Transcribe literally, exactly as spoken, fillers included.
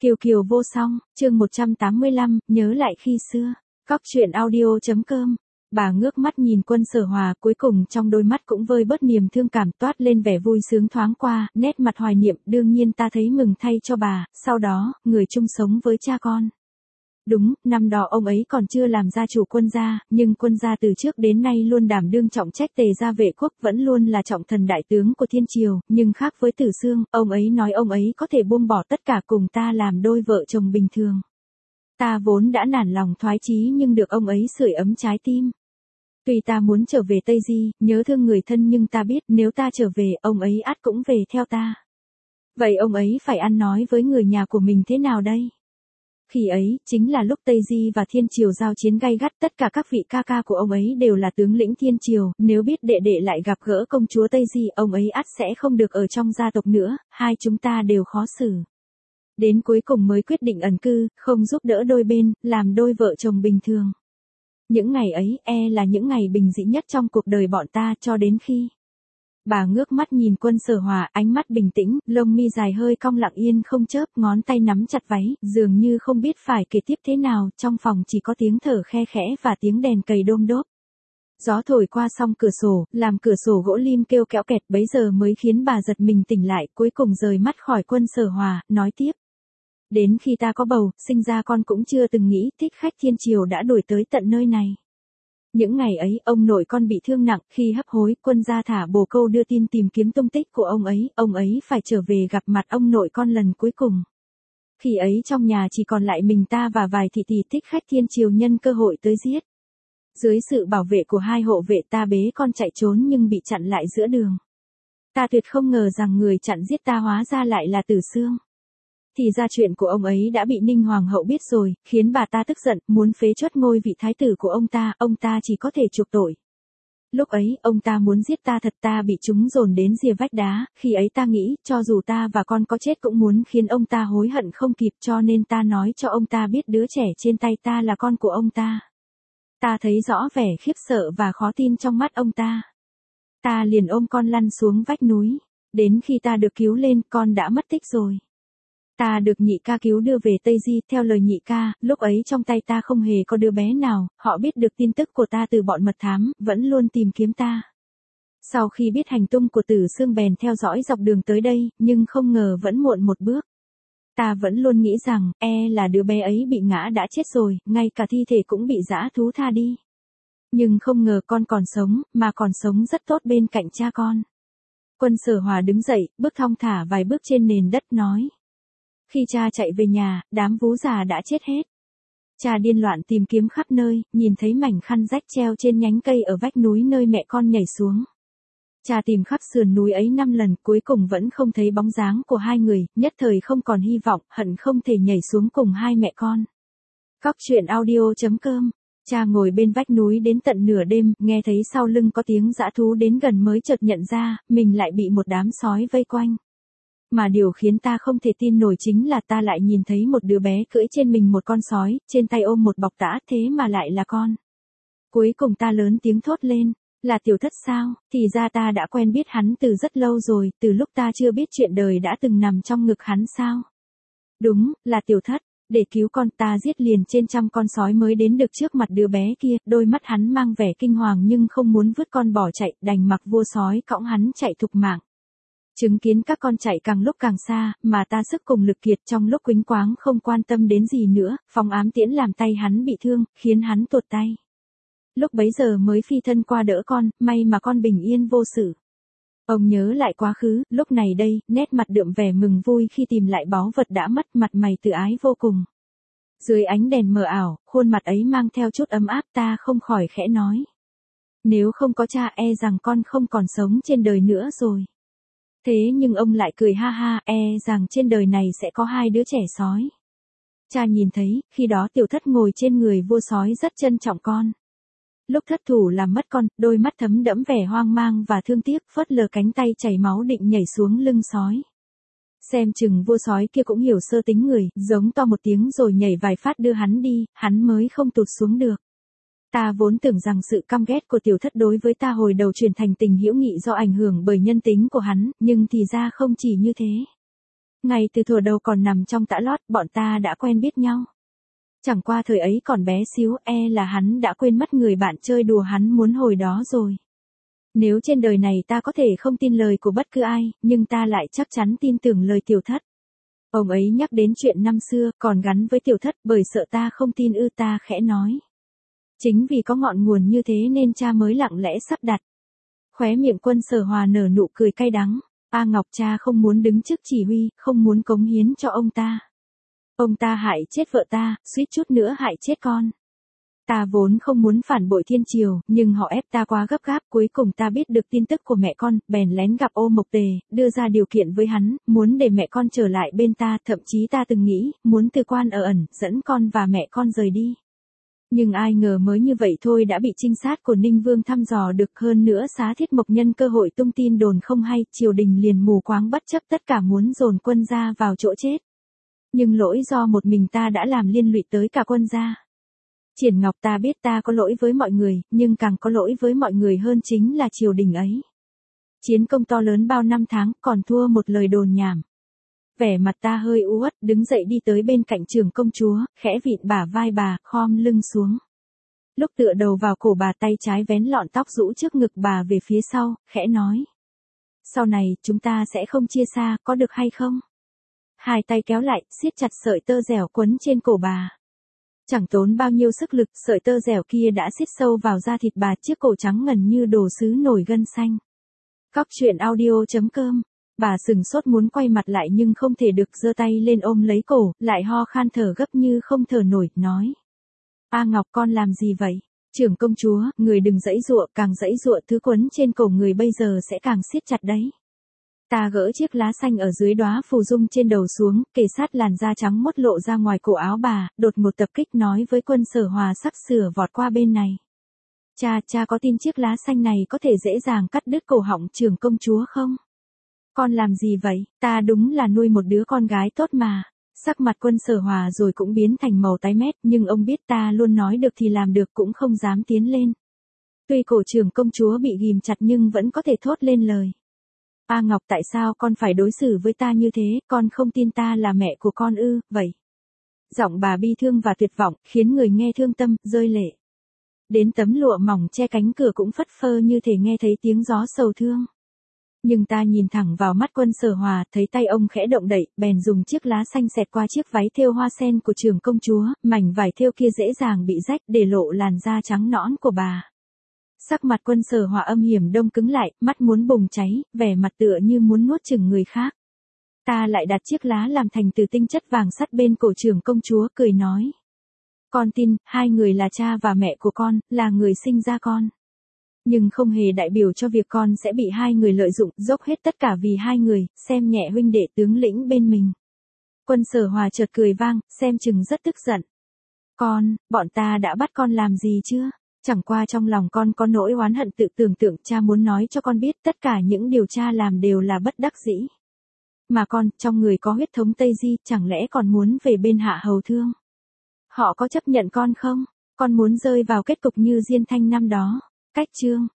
Kiều Kiều vô song, chương một trăm tám mươi lăm, nhớ lại khi xưa. Cóc truyện audio chấm com. Bà ngước mắt nhìn Quân Sở Hòa, cuối cùng trong đôi mắt cũng vơi bớt niềm thương cảm, toát lên vẻ vui sướng thoáng qua, nét mặt hoài niệm. Đương nhiên ta thấy mừng thay cho bà, sau đó, người chung sống với cha con. Đúng, năm đó ông ấy còn chưa làm gia chủ Quân gia, nhưng Quân gia từ trước đến nay luôn đảm đương trọng trách tề gia vệ quốc, vẫn luôn là trọng thần đại tướng của thiên triều, nhưng khác với Tử Xương, ông ấy nói ông ấy có thể buông bỏ tất cả cùng ta làm đôi vợ chồng bình thường. Ta vốn đã nản lòng thoái chí nhưng được ông ấy sưởi ấm trái tim. Tuy ta muốn trở về Tây Di, nhớ thương người thân, nhưng ta biết nếu ta trở về, ông ấy ắt cũng về theo ta. Vậy ông ấy phải ăn nói với người nhà của mình thế nào đây? Khi ấy, chính là lúc Tây Di và Thiên Triều giao chiến gay gắt, tất cả các vị ca ca của ông ấy đều là tướng lĩnh Thiên Triều, nếu biết đệ đệ lại gặp gỡ công chúa Tây Di, ông ấy ắt sẽ không được ở trong gia tộc nữa, hai chúng ta đều khó xử. Đến cuối cùng mới quyết định ẩn cư, không giúp đỡ đôi bên, làm đôi vợ chồng bình thường. Những ngày ấy, e là những ngày bình dị nhất trong cuộc đời bọn ta, cho đến khi... Bà ngước mắt nhìn Quân Sở Hòa, ánh mắt bình tĩnh, lông mi dài hơi cong lặng yên không chớp, ngón tay nắm chặt váy, dường như không biết phải kể tiếp thế nào, trong phòng chỉ có tiếng thở khe khẽ và tiếng đèn cầy đôm đốp. Gió thổi qua song cửa sổ, làm cửa sổ gỗ lim kêu kéo kẹt, bấy giờ mới khiến bà giật mình tỉnh lại, cuối cùng rời mắt khỏi Quân Sở Hòa, nói tiếp. Đến khi ta có bầu, sinh ra con cũng chưa từng nghĩ thích khách thiên triều đã đuổi tới tận nơi này. Những ngày ấy, ông nội con bị thương nặng, khi hấp hối, Quân gia thả bồ câu đưa tin tìm kiếm tung tích của ông ấy, ông ấy phải trở về gặp mặt ông nội con lần cuối cùng. Khi ấy trong nhà chỉ còn lại mình ta và vài thị thị thích khách thiên triều nhân cơ hội tới giết. Dưới sự bảo vệ của hai hộ vệ ta bế con chạy trốn nhưng bị chặn lại giữa đường. Ta tuyệt không ngờ rằng người chặn giết ta hóa ra lại là Tử Xương. Thì ra chuyện của ông ấy đã bị Ninh Hoàng hậu biết rồi, khiến bà ta tức giận, muốn phế truất ngôi vị thái tử của ông ta, ông ta chỉ có thể chuộc tội. Lúc ấy, ông ta muốn giết ta thật, ta bị chúng dồn đến rìa vách đá, khi ấy ta nghĩ, cho dù ta và con có chết cũng muốn khiến ông ta hối hận không kịp, cho nên ta nói cho ông ta biết đứa trẻ trên tay ta là con của ông ta. Ta thấy rõ vẻ khiếp sợ và khó tin trong mắt ông ta. Ta liền ôm con lăn xuống vách núi, đến khi ta được cứu lên, con đã mất tích rồi. Ta được nhị ca cứu đưa về Tây Di, theo lời nhị ca, lúc ấy trong tay ta không hề có đứa bé nào, họ biết được tin tức của ta từ bọn mật thám, vẫn luôn tìm kiếm ta. Sau khi biết hành tung của Tử Xương bèn theo dõi dọc đường tới đây, nhưng không ngờ vẫn muộn một bước. Ta vẫn luôn nghĩ rằng, e là đứa bé ấy bị ngã đã chết rồi, ngay cả thi thể cũng bị dã thú tha đi. Nhưng không ngờ con còn sống, mà còn sống rất tốt bên cạnh cha con. Quân Sở Hòa đứng dậy, bước thong thả vài bước trên nền đất nói. Khi cha chạy về nhà, đám vú già đã chết hết. Cha điên loạn tìm kiếm khắp nơi, nhìn thấy mảnh khăn rách treo trên nhánh cây ở vách núi nơi mẹ con nhảy xuống. Cha tìm khắp sườn núi ấy năm lần, cuối cùng vẫn không thấy bóng dáng của hai người, nhất thời không còn hy vọng, hận không thể nhảy xuống cùng hai mẹ con. Cóc truyện audio chấm com. Cha ngồi bên vách núi đến tận nửa đêm, nghe thấy sau lưng có tiếng dã thú đến gần mới chợt nhận ra, mình lại bị một đám sói vây quanh. Mà điều khiến ta không thể tin nổi chính là ta lại nhìn thấy một đứa bé cưỡi trên mình một con sói, trên tay ôm một bọc tã, thế mà lại là con. Cuối cùng ta lớn tiếng thốt lên, là Tiểu Thất sao? Thì ra ta đã quen biết hắn từ rất lâu rồi, từ lúc ta chưa biết chuyện đời đã từng nằm trong ngực hắn sao? Đúng, là Tiểu Thất. Để cứu con, ta giết liền trên trăm con sói mới đến được trước mặt đứa bé kia, đôi mắt hắn mang vẻ kinh hoàng nhưng không muốn vứt con bỏ chạy, đành mặc vua sói cõng hắn chạy thục mạng. Chứng kiến các con chạy càng lúc càng xa, mà ta sức cùng lực kiệt, trong lúc quýnh quáng không quan tâm đến gì nữa, phóng ám tiễn làm tay hắn bị thương, khiến hắn tuột tay. Lúc bấy giờ mới phi thân qua đỡ con, may mà con bình yên vô sự. Ông nhớ lại quá khứ, lúc này đây, nét mặt đượm vẻ mừng vui khi tìm lại báu vật đã mất, mặt mày tự ái vô cùng. Dưới ánh đèn mờ ảo, khuôn mặt ấy mang theo chút ấm áp, ta không khỏi khẽ nói. Nếu không có cha e rằng con không còn sống trên đời nữa rồi. Thế nhưng ông lại cười ha ha, e rằng trên đời này sẽ có hai đứa trẻ sói. Cha nhìn thấy, khi đó Tiểu Thất ngồi trên người vua sói rất trân trọng con. Lúc thất thủ làm mất con, đôi mắt thấm đẫm vẻ hoang mang và thương tiếc, phớt lờ cánh tay chảy máu định nhảy xuống lưng sói. Xem chừng vua sói kia cũng hiểu sơ tính người, giống to một tiếng rồi nhảy vài phát đưa hắn đi, hắn mới không tụt xuống được. Ta vốn tưởng rằng sự căm ghét của Tiểu Thất đối với ta hồi đầu chuyển thành tình hữu nghị do ảnh hưởng bởi nhân tính của hắn, nhưng thì ra không chỉ như thế. Ngay từ thuở đầu còn nằm trong tã lót, bọn ta đã quen biết nhau. Chẳng qua thời ấy còn bé xíu, e là hắn đã quên mất người bạn chơi đùa hắn muốn hồi đó rồi. Nếu trên đời này ta có thể không tin lời của bất cứ ai, nhưng ta lại chắc chắn tin tưởng lời tiểu thất. Ông ấy nhắc đến chuyện năm xưa, còn gắn với tiểu thất, bởi sợ ta không tin ư, ta khẽ nói. Chính vì có ngọn nguồn như thế nên cha mới lặng lẽ sắp đặt. Khóe miệng Quân Sở Hòa nở nụ cười cay đắng. A Ngọc, cha không muốn đứng trước chỉ huy, không muốn cống hiến cho ông ta. Ông ta hại chết vợ ta, suýt chút nữa hại chết con. Ta vốn không muốn phản bội thiên triều, nhưng họ ép ta quá gấp gáp, cuối cùng ta biết được tin tức của mẹ con, bèn lén gặp Ô Mộc Tề, đưa ra điều kiện với hắn, muốn để mẹ con trở lại bên ta, thậm chí ta từng nghĩ, muốn từ quan ở ẩn, dẫn con và mẹ con rời đi. Nhưng ai ngờ mới như vậy thôi đã bị trinh sát của Ninh Vương thăm dò được, hơn nữa Xá Thiết Mộc nhân cơ hội tung tin đồn không hay, triều đình liền mù quáng bất chấp tất cả muốn dồn quân gia vào chỗ chết. Nhưng lỗi do một mình ta đã làm liên lụy tới cả quân gia. Triển Ngọc, ta biết ta có lỗi với mọi người, nhưng càng có lỗi với mọi người hơn chính là triều đình ấy. Chiến công to lớn bao năm tháng, còn thua một lời đồn nhảm. Vẻ mặt ta hơi u uất, đứng dậy đi tới bên cạnh Trưởng công chúa, khẽ vịn bả vai bà, khom lưng xuống. Lúc tựa đầu vào cổ bà, tay trái vén lọn tóc rũ trước ngực bà về phía sau, khẽ nói. Sau này, chúng ta sẽ không chia xa, có được hay không? Hai tay kéo lại, siết chặt sợi tơ dẻo quấn trên cổ bà. Chẳng tốn bao nhiêu sức lực, sợi tơ dẻo kia đã siết sâu vào da thịt bà, chiếc cổ trắng ngần như đồ sứ nổi gân xanh. Cóc truyện audio chấm com. Bà sừng sốt muốn quay mặt lại nhưng không thể được, giơ tay lên ôm lấy cổ, lại ho khan thở gấp như không thở nổi, nói. A Ngọc, con làm gì vậy? Trưởng công chúa, người đừng giãy giụa, càng giãy giụa thứ quấn trên cổ người bây giờ sẽ càng siết chặt đấy. Ta gỡ chiếc lá xanh ở dưới đóa phù dung trên đầu xuống, kề sát làn da trắng mốt lộ ra ngoài cổ áo bà, đột ngột tập kích nói với Quân Sở Hòa sắp sửa vọt qua bên này. Cha, cha có tin chiếc lá xanh này có thể dễ dàng cắt đứt cổ họng trưởng công chúa không? Con làm gì vậy? Ta đúng là nuôi một đứa con gái tốt mà. Sắc mặt Quân Sở Hòa rồi cũng biến thành màu tái mét, nhưng ông biết ta luôn nói được thì làm được, cũng không dám tiến lên. Tuy cổ trưởng công chúa bị ghìm chặt nhưng vẫn có thể thốt lên lời. A Ngọc, tại sao con phải đối xử với ta như thế, con không tin ta là mẹ của con ư, vậy? Giọng bà bi thương và tuyệt vọng, khiến người nghe thương tâm, rơi lệ. Đến tấm lụa mỏng che cánh cửa cũng phất phơ như thể nghe thấy tiếng gió sầu thương. Nhưng ta nhìn thẳng vào mắt Quân Sở Hòa, thấy tay ông khẽ động đậy, bèn dùng chiếc lá xanh xẹt qua chiếc váy thêu hoa sen của trưởng công chúa, mảnh vải thêu kia dễ dàng bị rách, để lộ làn da trắng nõn của bà. Sắc mặt Quân Sở Hòa âm hiểm đông cứng lại, mắt muốn bùng cháy, vẻ mặt tựa như muốn nuốt chửng người khác. Ta lại đặt chiếc lá làm thành từ tinh chất vàng sắt bên cổ trưởng công chúa, cười nói. Con tin, hai người là cha và mẹ của con, là người sinh ra con. Nhưng không hề đại biểu cho việc con sẽ bị hai người lợi dụng, dốc hết tất cả vì hai người, xem nhẹ huynh đệ tướng lĩnh bên mình. Quân Sở Hòa chợt cười vang, xem chừng rất tức giận. Con, bọn ta đã bắt con làm gì chưa? Chẳng qua trong lòng con có nỗi oán hận, tự tưởng tượng, cha muốn nói cho con biết tất cả những điều cha làm đều là bất đắc dĩ. Mà con, trong người có huyết thống Tây Di, chẳng lẽ còn muốn về bên Hạ Hầu Thương? Họ có chấp nhận con không? Con muốn rơi vào kết cục như Diên Thanh năm đó. Cách chương